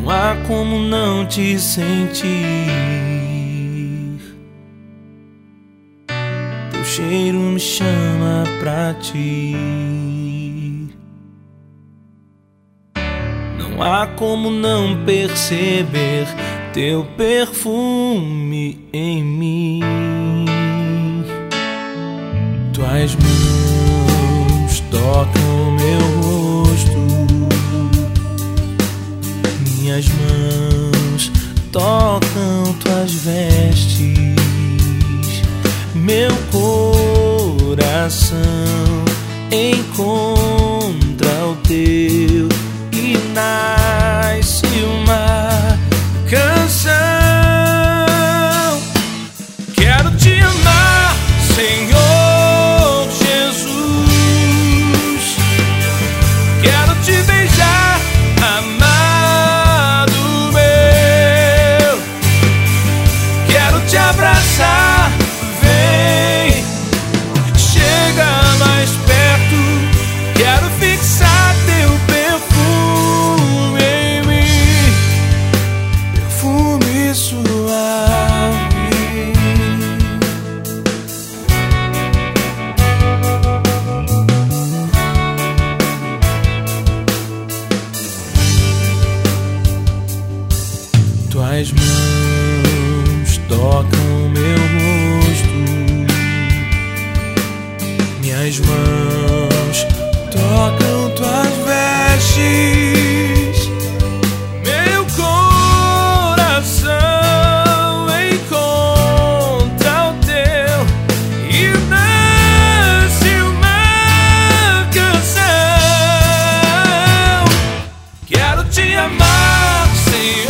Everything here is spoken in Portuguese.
Não há como não te sentir. Teu cheiro me chama pra ti. Não há como não perceber teu perfume em mim. Tuas mãos tocam meu rosto, minhas mãos tocam tuas vestes. Meu coração encontra o teu e nasce uma canção. Quero te amar, Senhor Jesus. Quero te beijar, amado meu. Quero te abraçar, vem, chega mais perto. Quero fixar teu perfume em mim, perfume suave. Tuas mãos tocam meu rosto, minhas mãos tocam tuas vestes. Meu coração encontra o teu e nasce uma canção. Quero te amar, Senhor